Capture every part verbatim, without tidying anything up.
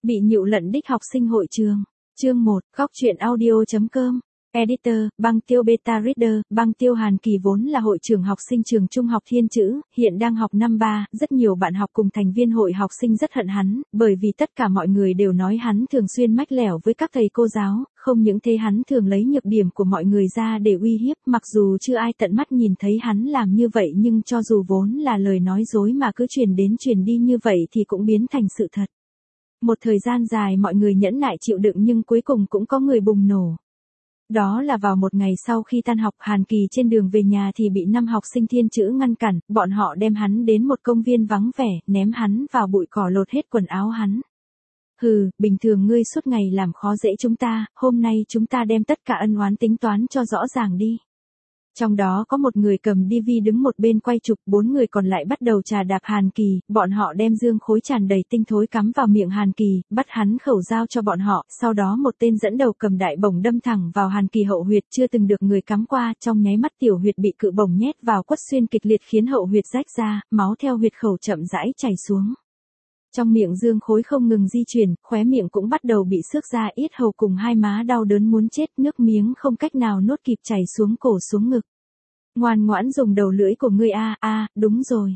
Bị nhụ lẫn đích học sinh hội trường. Chương một, góc truyện audio.com. Editor, Băng Tiêu Beta Reader. Băng Tiêu Hàn Kỳ vốn là hội trưởng học sinh trường trung học Thiên Chữ, hiện đang học năm ba, rất nhiều bạn học cùng thành viên hội học sinh rất hận hắn, bởi vì tất cả mọi người đều nói hắn thường xuyên mách lẻo với các thầy cô giáo, không những thế hắn thường lấy nhược điểm của mọi người ra để uy hiếp, mặc dù chưa ai tận mắt nhìn thấy hắn làm như vậy nhưng cho dù vốn là lời nói dối mà cứ truyền đến truyền đi như vậy thì cũng biến thành sự thật. Một thời gian dài mọi người nhẫn nại chịu đựng nhưng cuối cùng cũng có người bùng nổ. Đó là vào một ngày sau khi tan học, Hàn Kỳ trên đường về nhà thì bị năm học sinh Thiên Chữ ngăn cản, bọn họ đem hắn đến một công viên vắng vẻ, ném hắn vào bụi cỏ lột hết quần áo hắn. Hừ, bình thường ngươi suốt ngày làm khó dễ chúng ta, hôm nay chúng ta đem tất cả ân oán tính toán cho rõ ràng đi. Trong đó có một người cầm đê vê đứng một bên quay chụp, bốn người còn lại bắt đầu trà đạp Hàn Kỳ, bọn họ đem dương khối tràn đầy tinh thối cắm vào miệng Hàn Kỳ, bắt hắn khẩu giao cho bọn họ, sau đó một tên dẫn đầu cầm đại bổng đâm thẳng vào Hàn Kỳ hậu huyệt chưa từng được người cắm qua, trong nháy mắt tiểu huyệt bị cự bổng nhét vào quất xuyên kịch liệt khiến hậu huyệt rách ra, máu theo huyệt khẩu chậm rãi chảy xuống. Trong miệng dương khối không ngừng di chuyển, khóe miệng cũng bắt đầu bị xước ra, yết hầu cùng hai má đau đớn muốn chết, nước miếng không cách nào nuốt kịp chảy xuống cổ xuống ngực. Ngoan ngoãn dùng đầu lưỡi của ngươi a, a, à, đúng rồi.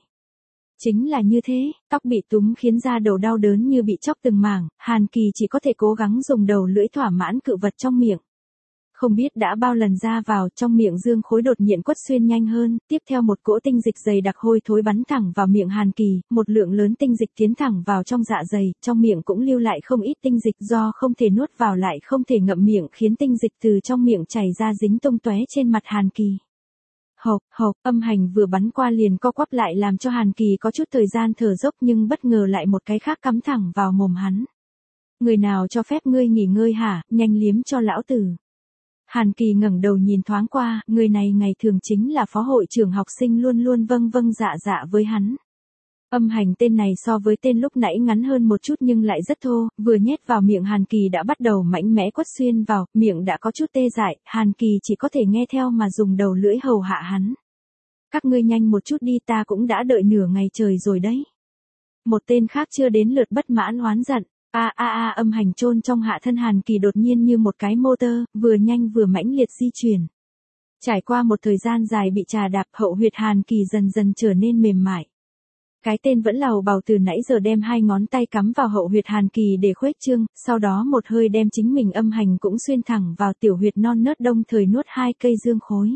Chính là như thế, tóc bị túm khiến da đầu đau đớn như bị chóc từng mảng, Hàn Kỳ chỉ có thể cố gắng dùng đầu lưỡi thỏa mãn cự vật trong miệng. Không biết đã bao lần ra vào, trong miệng dương khối đột nhiên quất xuyên nhanh hơn, tiếp theo một cỗ tinh dịch dày đặc hôi thối bắn thẳng vào miệng Hàn Kỳ, một lượng lớn tinh dịch tiến thẳng vào trong dạ dày, trong miệng cũng lưu lại không ít tinh dịch do không thể nuốt vào lại không thể ngậm miệng khiến tinh dịch từ trong miệng chảy ra dính tung tóe trên mặt Hàn Kỳ. Hộc, hộc, âm hành vừa bắn qua liền co quắp lại làm cho Hàn Kỳ có chút thời gian thở dốc nhưng bất ngờ lại một cái khác cắm thẳng vào mồm hắn. Người nào cho phép ngươi nghỉ ngơi hả, nhanh liếm cho lão tử. Hàn Kỳ ngẩng đầu nhìn thoáng qua, người này ngày thường chính là phó hội trưởng học sinh luôn luôn vâng vâng dạ dạ với hắn. Âm hành tên này so với tên lúc nãy ngắn hơn một chút nhưng lại rất thô, vừa nhét vào miệng Hàn Kỳ đã bắt đầu mạnh mẽ quất xuyên vào, miệng đã có chút tê dại, Hàn Kỳ chỉ có thể nghe theo mà dùng đầu lưỡi hầu hạ hắn. Các ngươi nhanh một chút đi, ta cũng đã đợi nửa ngày trời rồi đấy. Một tên khác chưa đến lượt bất mãn oán giận, a a a âm hành chôn trong hạ thân Hàn Kỳ đột nhiên như một cái motor, vừa nhanh vừa mãnh liệt di chuyển. Trải qua một thời gian dài bị trà đạp, hậu huyệt Hàn Kỳ dần dần trở nên mềm mại. Cái tên vẫn lầu bầu từ nãy giờ đem hai ngón tay cắm vào hậu huyệt Hàn Kỳ để khuếch trương, sau đó một hơi đem chính mình âm hành cũng xuyên thẳng vào tiểu huyệt non nớt đồng thời nuốt hai cây dương khối.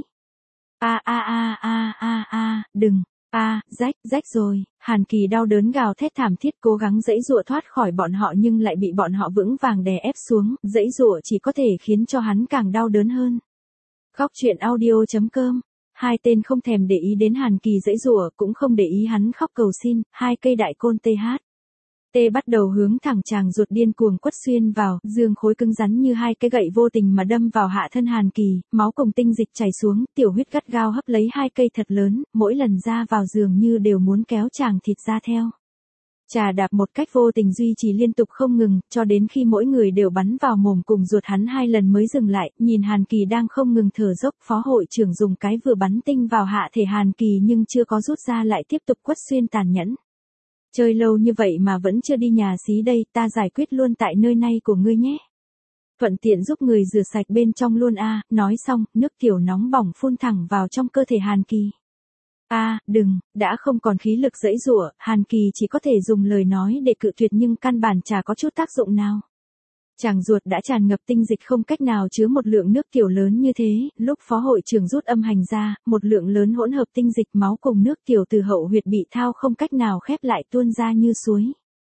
A a a a a a, đừng, a, rách, rách rồi, Hàn Kỳ đau đớn gào thét thảm thiết cố gắng giãy giụa thoát khỏi bọn họ nhưng lại bị bọn họ vững vàng đè ép xuống, giãy giụa chỉ có thể khiến cho hắn càng đau đớn hơn. Góc truyện audio.com. Hai tên không thèm để ý đến Hàn Kỳ giãy giụa, cũng không để ý hắn khóc cầu xin, hai cây đại côn tê hát. Tê bắt đầu hướng thẳng tràng ruột điên cuồng quất xuyên vào, dương khối cứng rắn như hai cái gậy vô tình mà đâm vào hạ thân Hàn Kỳ, máu cùng tinh dịch chảy xuống, tiểu huyết gắt gao hấp lấy hai cây thật lớn, mỗi lần ra vào giường như đều muốn kéo chàng thịt ra theo. Trà đạp một cách vô tình duy trì liên tục không ngừng, cho đến khi mỗi người đều bắn vào mồm cùng ruột hắn hai lần mới dừng lại, nhìn Hàn Kỳ đang không ngừng thở dốc, phó hội trưởng dùng cái vừa bắn tinh vào hạ thể Hàn Kỳ nhưng chưa có rút ra lại tiếp tục quất xuyên tàn nhẫn. Chơi lâu như vậy mà vẫn chưa đi nhà xí đây, ta giải quyết luôn tại nơi này của ngươi nhé. Thuận tiện giúp người rửa sạch bên trong luôn a, nói xong, nước tiểu nóng bỏng phun thẳng vào trong cơ thể Hàn Kỳ. A, à, đừng, đã không còn khí lực giãy giụa, Hàn Kỳ chỉ có thể dùng lời nói để cự tuyệt nhưng căn bản chả có chút tác dụng nào. Tràng ruột đã tràn ngập tinh dịch không cách nào chứa một lượng nước tiểu lớn như thế, lúc phó hội trưởng rút âm hành ra, một lượng lớn hỗn hợp tinh dịch máu cùng nước tiểu từ hậu huyệt bị thao không cách nào khép lại tuôn ra như suối.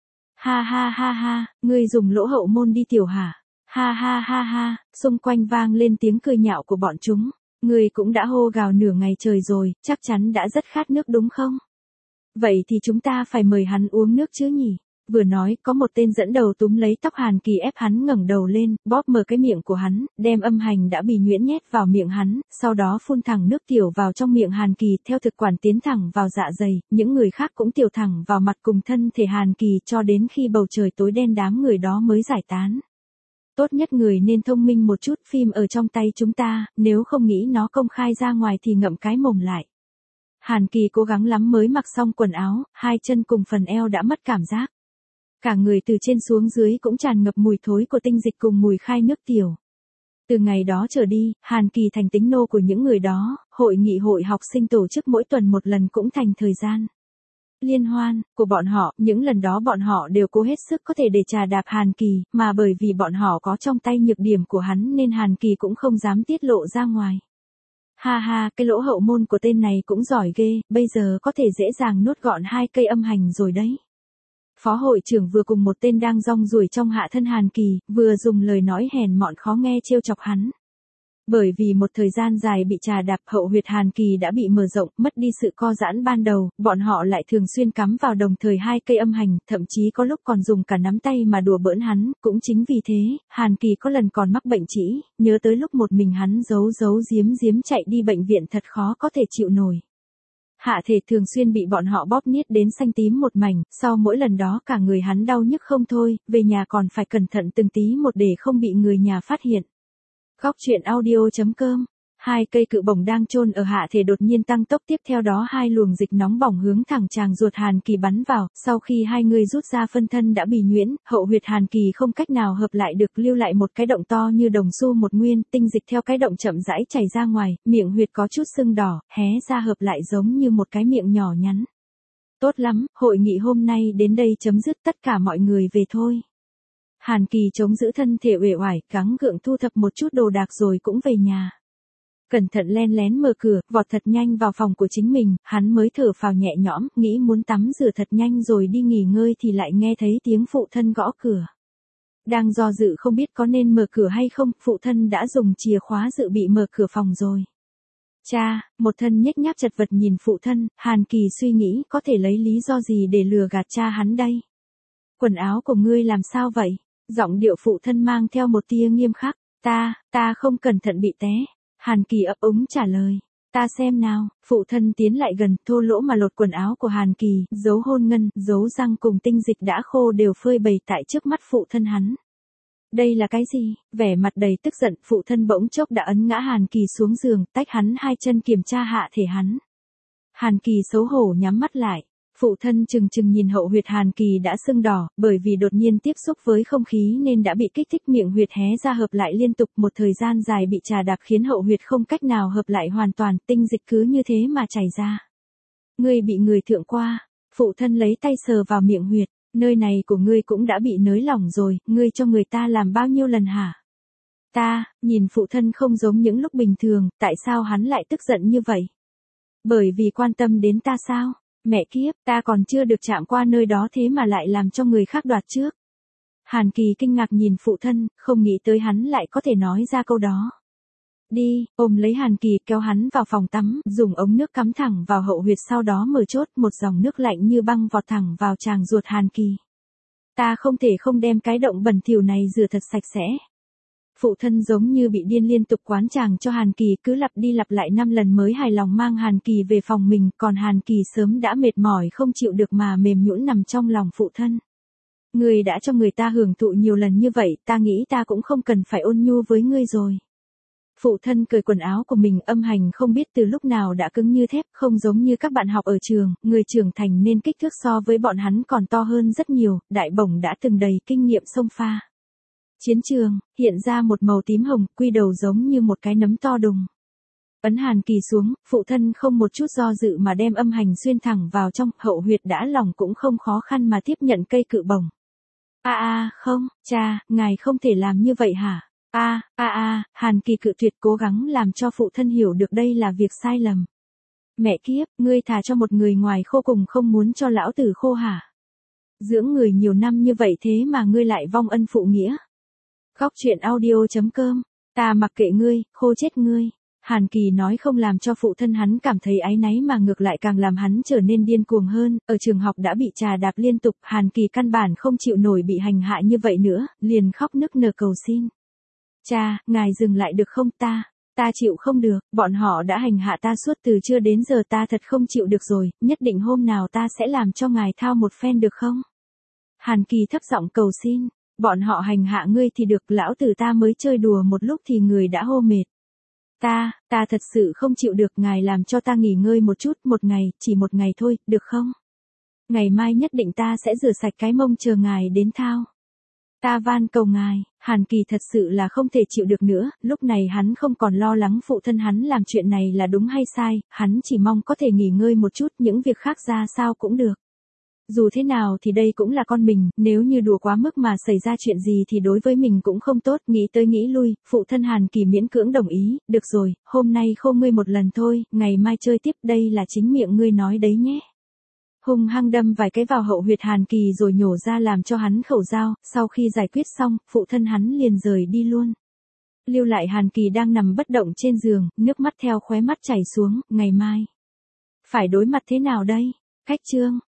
Ha ha ha ha, ngươi dùng lỗ hậu môn đi tiểu hả? Ha ha ha ha, xung quanh vang lên tiếng cười nhạo của bọn chúng. Ngươi cũng đã hô gào nửa ngày trời rồi, chắc chắn đã rất khát nước đúng không? Vậy thì chúng ta phải mời hắn uống nước chứ nhỉ? Vừa nói, có một tên dẫn đầu túm lấy tóc Hàn Kỳ ép hắn ngẩng đầu lên, bóp mở cái miệng của hắn, đem âm hành đã bị nhuyễn nhét vào miệng hắn, sau đó phun thẳng nước tiểu vào trong miệng Hàn Kỳ theo thực quản tiến thẳng vào dạ dày, những người khác cũng tiểu thẳng vào mặt cùng thân thể Hàn Kỳ cho đến khi bầu trời tối đen đám người đó mới giải tán. Tốt nhất người nên thông minh một chút, phim ở trong tay chúng ta, nếu không nghĩ nó công khai ra ngoài thì ngậm cái mồm lại. Hàn Kỳ cố gắng lắm mới mặc xong quần áo, hai chân cùng phần eo đã mất cảm giác. Cả người từ trên xuống dưới cũng tràn ngập mùi thối của tinh dịch cùng mùi khai nước tiểu. Từ ngày đó trở đi, Hàn Kỳ thành tín nô của những người đó, hội nghị hội học sinh tổ chức mỗi tuần một lần cũng thành thời gian liên hoan của bọn họ, những lần đó bọn họ đều cố hết sức có thể để trà đạp Hàn Kỳ, mà bởi vì bọn họ có trong tay nhược điểm của hắn nên Hàn Kỳ cũng không dám tiết lộ ra ngoài. Ha ha, cái lỗ hậu môn của tên này cũng giỏi ghê, bây giờ có thể dễ dàng nuốt gọn hai cây âm hành rồi đấy. Phó hội trưởng vừa cùng một tên đang rong ruổi trong hạ thân Hàn Kỳ, vừa dùng lời nói hèn mọn khó nghe trêu chọc hắn. Bởi vì một thời gian dài bị trà đạp, hậu huyệt Hàn Kỳ đã bị mở rộng, mất đi sự co giãn ban đầu, bọn họ lại thường xuyên cắm vào đồng thời hai cây âm hành, thậm chí có lúc còn dùng cả nắm tay mà đùa bỡn hắn, cũng chính vì thế, Hàn Kỳ có lần còn mắc bệnh trĩ, nhớ tới lúc một mình hắn giấu giấu giếm giếm chạy đi bệnh viện thật khó có thể chịu nổi. Hạ thể thường xuyên bị bọn họ bóp niết đến xanh tím một mảnh, sau mỗi lần đó cả người hắn đau nhức không thôi, về nhà còn phải cẩn thận từng tí một để không bị người nhà phát hiện. Góc truyện audio chấm com. Hai cây cự bổng đang chôn ở hạ thể đột nhiên tăng tốc, tiếp theo đó hai luồng dịch nóng bỏng hướng thẳng tràng ruột Hàn Kỳ bắn vào, sau khi hai người rút ra phân thân đã bị nhuyễn, hậu huyệt Hàn Kỳ không cách nào hợp lại được, lưu lại một cái động to như đồng xu một nguyên, tinh dịch theo cái động chậm rãi chảy ra ngoài, miệng huyệt có chút sưng đỏ, hé ra hợp lại giống như một cái miệng nhỏ nhắn. Tốt lắm, hội nghị hôm nay đến đây chấm dứt, tất cả mọi người về thôi. Hàn Kỳ chống giữ thân thể uể oải, gắng gượng thu thập một chút đồ đạc rồi cũng về nhà. Cẩn thận len lén mở cửa, vọt thật nhanh vào phòng của chính mình, hắn mới thở phào nhẹ nhõm, nghĩ muốn tắm rửa thật nhanh rồi đi nghỉ ngơi thì lại nghe thấy tiếng phụ thân gõ cửa. Đang do dự không biết có nên mở cửa hay không, phụ thân đã dùng chìa khóa dự bị mở cửa phòng rồi. Cha, một thân nhếch nhác chật vật nhìn phụ thân, Hàn Kỳ suy nghĩ có thể lấy lý do gì để lừa gạt cha hắn đây. Quần áo của ngươi làm sao vậy? Giọng điệu phụ thân mang theo một tia nghiêm khắc. Ta, ta không cẩn thận bị té. Hàn Kỳ ấp úng trả lời. Ta xem nào, phụ thân tiến lại gần, thô lỗ mà lột quần áo của Hàn Kỳ, dấu hôn ngân, dấu răng cùng tinh dịch đã khô đều phơi bày tại trước mắt phụ thân hắn. Đây là cái gì? Vẻ mặt đầy tức giận, phụ thân bỗng chốc đã ấn ngã Hàn Kỳ xuống giường, tách hắn hai chân kiểm tra hạ thể hắn. Hàn Kỳ xấu hổ nhắm mắt lại. Phụ thân chừng chừng nhìn hậu huyệt Hàn Kỳ đã sưng đỏ, bởi vì đột nhiên tiếp xúc với không khí nên đã bị kích thích, miệng huyệt hé ra hợp lại liên tục, một thời gian dài bị trà đạp khiến hậu huyệt không cách nào hợp lại hoàn toàn, tinh dịch cứ như thế mà chảy ra. Ngươi bị người thượng qua, phụ thân lấy tay sờ vào miệng huyệt, nơi này của ngươi cũng đã bị nới lỏng rồi, ngươi cho người ta làm bao nhiêu lần hả? Ta, nhìn phụ thân không giống những lúc bình thường, tại sao hắn lại tức giận như vậy? Bởi vì quan tâm đến ta sao? Mẹ kiếp, ta còn chưa được chạm qua nơi đó thế mà lại làm cho người khác đoạt trước. Hàn Kỳ kinh ngạc nhìn phụ thân, không nghĩ tới hắn lại có thể nói ra câu đó. Đi, ôm lấy Hàn Kỳ kéo hắn vào phòng tắm, dùng ống nước cắm thẳng vào hậu huyệt, sau đó mở chốt, một dòng nước lạnh như băng vọt thẳng vào tràng ruột Hàn Kỳ. Ta không thể không đem cái động bẩn thỉu này rửa thật sạch sẽ. Phụ thân giống như bị điên liên tục quán chàng cho Hàn Kỳ, cứ lặp đi lặp lại năm lần mới hài lòng mang Hàn Kỳ về phòng mình, còn Hàn Kỳ sớm đã mệt mỏi không chịu được mà mềm nhũn nằm trong lòng phụ thân. Ngươi đã cho người ta hưởng thụ nhiều lần như vậy, ta nghĩ ta cũng không cần phải ôn nhu với ngươi rồi. Phụ thân cởi quần áo của mình, âm hành không biết từ lúc nào đã cứng như thép, không giống như các bạn học ở trường, người trưởng thành nên kích thước so với bọn hắn còn to hơn rất nhiều, đại bổng đã từng đầy kinh nghiệm xông pha. Chiến trường, hiện ra một màu tím hồng, quy đầu giống như một cái nấm to đùng. Ấn Hàn Kỳ xuống, phụ thân không một chút do dự mà đem âm hành xuyên thẳng vào trong, hậu huyệt đã lỏng cũng không khó khăn mà tiếp nhận cây cự bổng. A a, không, cha, ngài không thể làm như vậy hả? A, a a, Hàn Kỳ cự tuyệt, cố gắng làm cho phụ thân hiểu được đây là việc sai lầm. Mẹ kiếp, ngươi thà cho một người ngoài khô cùng không muốn cho lão tử khô hả? Dưỡng người nhiều năm như vậy thế mà ngươi lại vong ân phụ nghĩa. Góc truyện audio chấm com. Ta mặc kệ ngươi, khô chết ngươi. Hàn Kỳ nói không làm cho phụ thân hắn cảm thấy áy náy mà ngược lại càng làm hắn trở nên điên cuồng hơn, ở trường học đã bị trà đạp liên tục, Hàn Kỳ căn bản không chịu nổi bị hành hạ như vậy nữa, liền khóc nức nở cầu xin. Cha, ngài dừng lại được không, ta, ta chịu không được, bọn họ đã hành hạ ta suốt từ trưa đến giờ, ta thật không chịu được rồi, nhất định hôm nào ta sẽ làm cho ngài thao một phen được không? Hàn Kỳ thấp giọng cầu xin. Bọn họ hành hạ ngươi thì được, lão tử ta mới chơi đùa một lúc thì người đã hô mệt. Ta, ta thật sự không chịu được, ngài làm cho ta nghỉ ngơi một chút, một ngày, chỉ một ngày thôi, được không? Ngày mai nhất định ta sẽ rửa sạch cái mông chờ ngài đến thao. Ta van cầu ngài. Hàn Kỳ thật sự là không thể chịu được nữa, lúc này hắn không còn lo lắng phụ thân hắn làm chuyện này là đúng hay sai, hắn chỉ mong có thể nghỉ ngơi một chút, những việc khác ra sao cũng được. Dù thế nào thì đây cũng là con mình, nếu như đùa quá mức mà xảy ra chuyện gì thì đối với mình cũng không tốt, nghĩ tới nghĩ lui, phụ thân Hàn Kỳ miễn cưỡng đồng ý, được rồi, hôm nay khô ngươi một lần thôi, ngày mai chơi tiếp, đây là chính miệng ngươi nói đấy nhé. Hung hăng đâm vài cái vào hậu huyệt Hàn Kỳ rồi nhổ ra làm cho hắn khẩu dao, sau khi giải quyết xong, phụ thân hắn liền rời đi luôn. Lưu lại Hàn Kỳ đang nằm bất động trên giường, nước mắt theo khóe mắt chảy xuống, ngày mai phải đối mặt thế nào đây? Cách chương